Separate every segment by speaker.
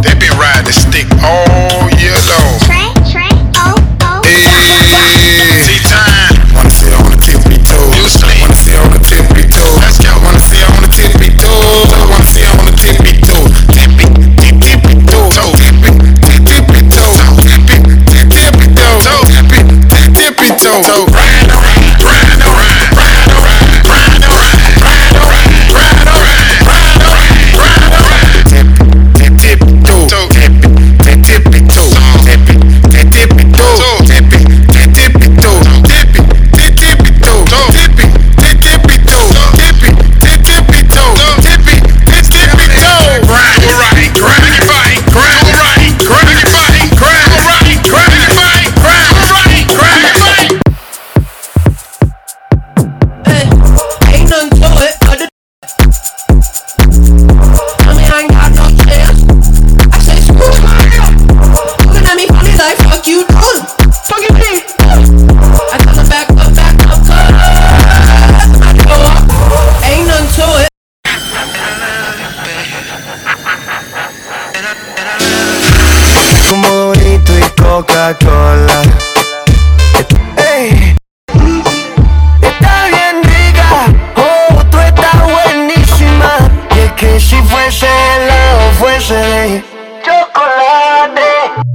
Speaker 1: They been riding the stick all year long. T-time.
Speaker 2: Wanna sit on the tippy toes.
Speaker 1: You sleep.
Speaker 2: Wanna sit on the tippy toes.
Speaker 1: Let's go.
Speaker 2: Wanna sit on the tippy toes. Wanna sit on the tippy toes. Tippy toe. Tippy toe. Tippy toe.
Speaker 1: Ride around, ride around, ride around, ride around, ride around, ride around, ride around, ride around.
Speaker 2: Tippy toe. Tippy toe. Tippy toe. Tippy toe. Tippy toe. Tippy toe. Tippy toe. Tippy toe.
Speaker 1: Grind right, grind your body, grind right, grind your body, grind right, grind your body, grind right, grind your body.
Speaker 3: Hey, ain't nothing to it other I mean, I ain't got no chance. I say screw Mario. Looking at me funny like fuck you, dude. Fuck you, me. I tell her back up, cuz I go up. Ain't nothing to it.
Speaker 4: Como bonito y Coca-Cola. Ey. Está bien rica, oh, tú estás buenísima. Y es que si fuese helado, fuese de chocolate.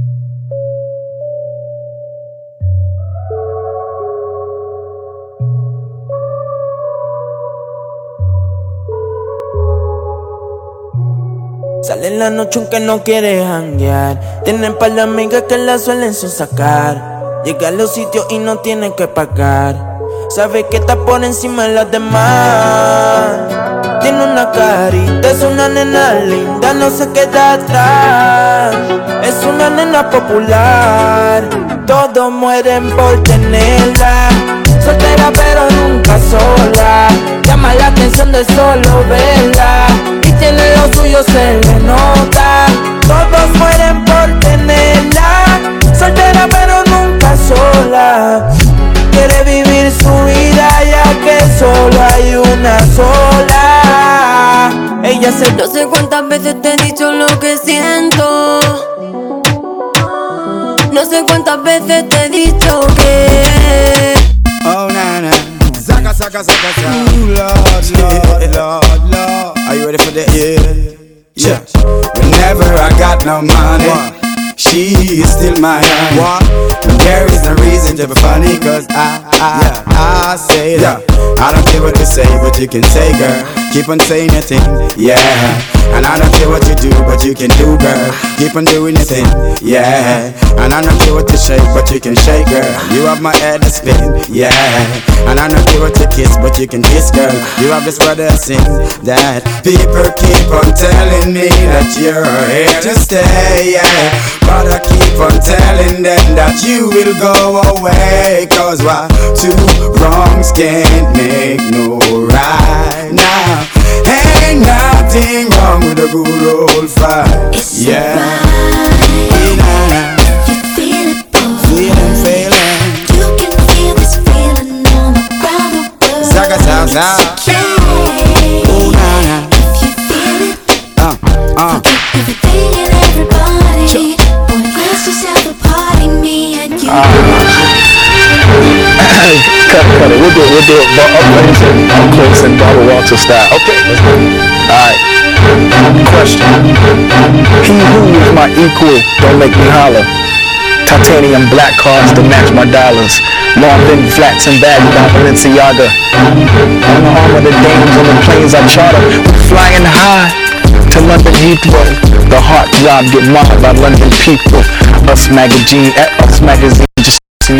Speaker 4: Sale en la noche aunque no quiere janguear. Tienen par de amigas que la suelen sacar. Llega a los sitios y no tiene que pagar. Sabe que está por encima de las demás. Tiene una carita, es una nena linda, no se queda atrás. Es una nena popular, todos mueren por tenerla. Soltera pero nunca sola, llama la atención de solo verla. Y tiene lo suyo, se le nota. Todos mueren por tenerla. Soltera pero nunca sola, quiere vivir su vida ya que solo hay una sola. Ella se...
Speaker 5: No sé cuántas veces te he dicho lo que siento. No sé cuántas veces te he dicho que...
Speaker 4: Oh, na, na. Zaka, zaka, zaka, zaka. Ooh, Lord, Lord, Lord, Lord. Are you ready for this? Yeah. Whenever I got no money, she is still my honey. There is no reason to be funny, cause I say that. I don't care what you say, but you can say, girl. Keep on saying your thing, yeah. And I don't care what you do, but you can do, girl. Keep on doing your thing, yeah. And I don't care what you shake, but you can shake, girl. You have my head to spin, yeah. And I don't care what you kiss, but you can kiss, girl. You have this brother sing that. People keep on telling me that you're here to stay, yeah. But I keep on telling them that you will go away. Cause why? Two wrongs can't make no right now. Ain't nothing wrong with a good old fight.
Speaker 5: It's
Speaker 4: yeah.
Speaker 5: Alright. You feel it, boy.
Speaker 4: Feeling.
Speaker 5: You can feel this feeling all around the world.
Speaker 4: Zaga, zaga, zaga.
Speaker 5: It's okay.
Speaker 4: Ooh, nah, nah.
Speaker 5: If you feel it, forget everything and everybody. Boy, let's just have a party, me and you.
Speaker 6: Cut it. We'll do it up close and Barbara Walters style. Okay, let's go. Alright. Question. He who is my equal, don't make me holler. Titanium black cards to match my dollars. Long been flats and bags by Balenciaga. On the arm of the dames on the planes I charter. We're flying high to London Heathrow. The heart job get marred by London people. Us magazine just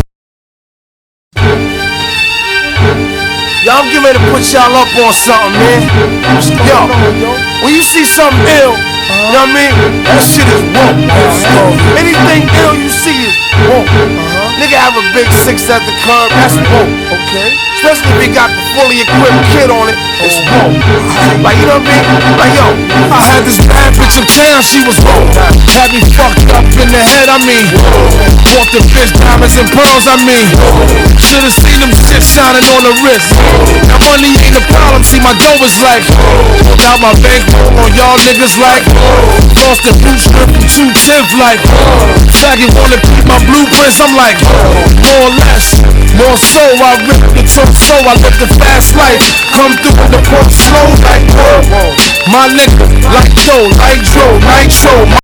Speaker 4: Yo, I'm getting ready to put y'all up on something, man. Yo, when you see something ill, you know what I mean? That shit is woke. Anything ill you see is woke. Nigga have a big 6 at the curb, that's woke. Okay. Especially if he got the fully equipped kid on it, it's woke. Like, you know what I mean? Like, yo, I had this bad bitch in town.
Speaker 7: when she was broke. Had me fucked up in the head, I mean. Bought the bitch diamonds and pearls, I mean. Should've seen them shit shining on the wrist. Now money ain't a problem, see my dough is like. Now my bankroll on y'all niggas like. Lost the blue strip from 210 like. Faggot wanna keep my blueprints, I'm like. More or less, more so, I rip the torso, I live the fast life. Come through in the pump slow like whoa. My nigga, like Joe, like Joe, nitro,